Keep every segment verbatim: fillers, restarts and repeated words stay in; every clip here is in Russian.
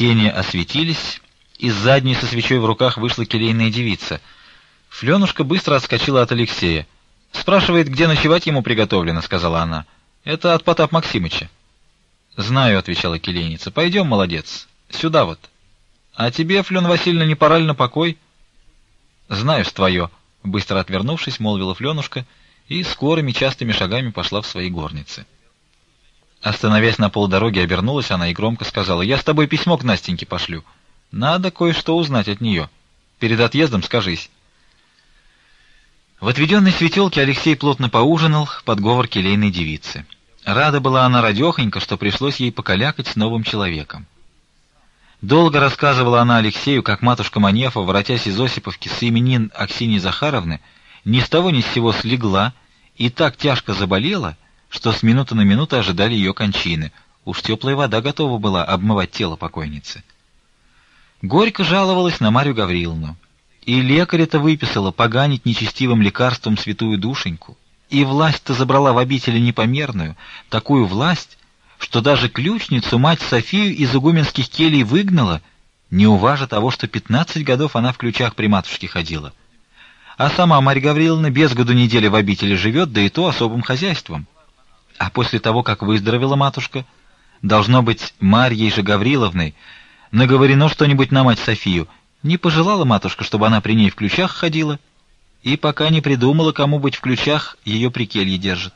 Сени осветились, из задней со свечой в руках вышла келейная девица. Фленушка быстро отскочила от Алексея. «Спрашивает, где ночевать ему приготовлено», — сказала она. «Это от Потап Максимыча». «Знаю», — отвечала келейница. «Пойдем, молодец, сюда вот». «А тебе, Флен Васильевна, не пора ли на покой?» «Знаю, с твое», — быстро отвернувшись, молвила Фленушка, и скорыми частыми шагами пошла в свои горницы. Остановясь на полдороги, обернулась она и громко сказала: «Я с тобой письмо к Настеньке пошлю. Надо кое-что узнать от нее. Перед отъездом скажись». В отведенной светелке Алексей плотно поужинал под говор келейной девицы. Рада была она радехонько, что пришлось ей покалякать с новым человеком. Долго рассказывала она Алексею, как матушка Манефа, воротясь из Осиповки с именин Аксиньи Захаровны, ни с того ни с сего слегла и так тяжко заболела, что с минуты на минуту ожидали ее кончины. Уж теплая вода готова была обмывать тело покойницы. Горько жаловалась на Марью Гавриловну. И лекаря-то выписала поганить нечестивым лекарством святую душеньку. И власть-то забрала в обители непомерную, такую власть, что даже ключницу, мать Софию, из игуменских келий выгнала, не уважа того, что пятнадцать годов она в ключах при матушке ходила. А сама Марья Гавриловна без году недели в обители живет, да и то особым хозяйством. А после того, как выздоровела матушка, должно быть, Марьей же Гавриловной наговорено что-нибудь на мать Софию. Не пожелала матушка, чтобы она при ней в ключах ходила, и пока не придумала, кому быть в ключах, ее при келье держит.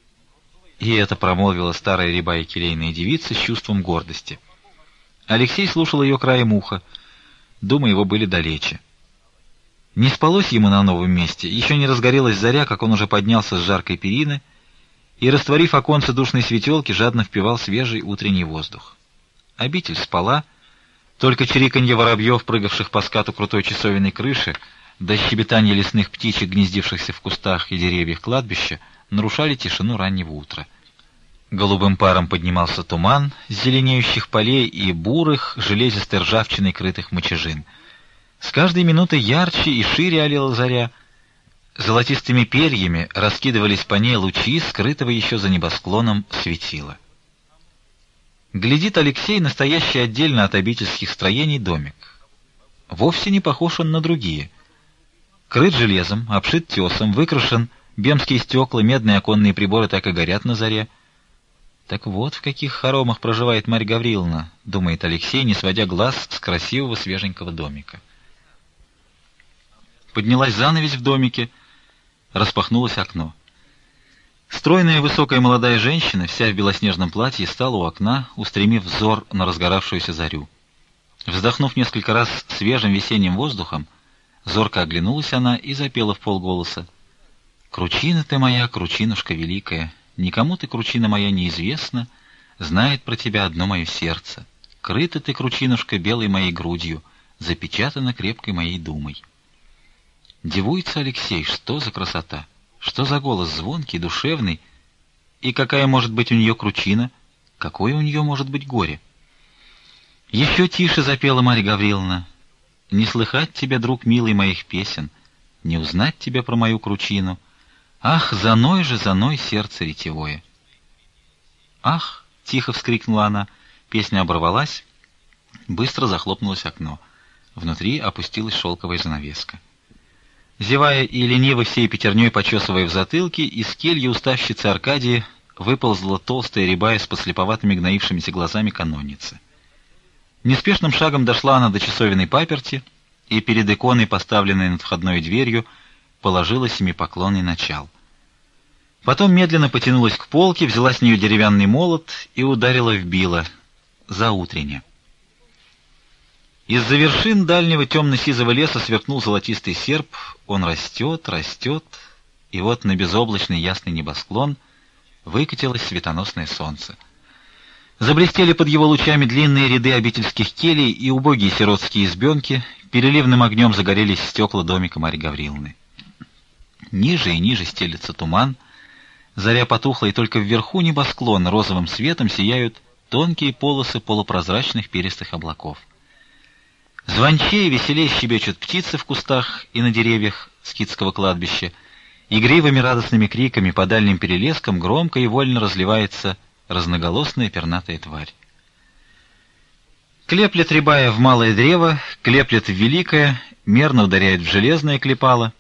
И это промолвила старая рябая келейная девица с чувством гордости. Алексей слушал ее краем уха. Думы его были далече. Не спалось ему на новом месте, еще не разгорелась заря, как он уже поднялся с жаркой перины, и, растворив оконце душной светелки, жадно впивал свежий утренний воздух. Обитель спала, только чириканье воробьев, прыгавших по скату крутой часовенной крыши, да щебетанье лесных птичек, гнездившихся в кустах и деревьях кладбища, нарушали тишину раннего утра. Голубым паром поднимался туман с зеленеющих полей и бурых, железистой ржавчиной крытых мочежин. С каждой минутой ярче и шире алела заря. Золотистыми перьями раскидывались по ней лучи, скрытого еще за небосклоном светила. Глядит Алексей настоящий отдельно от обительских строений домик. Вовсе не похож он на другие. Крыт железом, обшит тесом, выкрашен, бемские стекла, медные оконные приборы так и горят на заре. Так вот в каких хоромах проживает Марья Гавриловна, думает Алексей, не сводя глаз с красивого свеженького домика. Поднялась занавесь в домике, распахнулось окно. Стройная высокая молодая женщина, вся в белоснежном платье, стала у окна, устремив взор на разгоравшуюся зарю. Вздохнув несколько раз свежим весенним воздухом, зорко оглянулась она и запела вполголоса: «Кручина ты моя, кручинушка великая, никому ты, кручина моя, неизвестна, знает про тебя одно мое сердце. Крыта ты, кручинушка, белой моей грудью, запечатана крепкой моей думой». Дивуется Алексей, что за красота, что за голос звонкий, душевный, и какая может быть у нее кручина, какое у нее может быть горе. Еще тише запела Марья Гавриловна: «Не слыхать тебя, друг милый, моих песен, не узнать тебя про мою кручину. Ах, заной же, заной сердце ретевое». «Ах!» — тихо вскрикнула она. Песня оборвалась, быстро захлопнулось окно. Внутри опустилась шелковая занавеска. Зевая и лениво всей пятерней почесывая в затылке, из кельи уставщицы Аркадии выползла толстая рябая с послеповатыми гноившимися глазами канонницы. Неспешным шагом дошла она до часовенной паперти и перед иконой, поставленной над входной дверью, положила семипоклонный начал. Потом медленно потянулась к полке, взяла с нее деревянный молот и ударила в било заутренне. Из-за вершин дальнего темно-сизого леса сверкнул золотистый серп, он растет, растет, и вот на безоблачный ясный небосклон выкатилось светоносное солнце. Заблестели под его лучами длинные ряды обительских келей и убогие сиротские избенки, переливным огнем загорелись стекла домика Марьи Гавриловны. Ниже и ниже стелется туман, заря потухла, и только вверху небосклона розовым светом сияют тонкие полосы полупрозрачных перистых облаков. Звончей и веселей щебечут птицы в кустах и на деревьях скитского кладбища. Игривыми радостными криками по дальним перелескам громко и вольно разливается разноголосная пернатая тварь. Клеплет рябая в малое древо, клеплет в великое, мерно ударяет в железное клепало.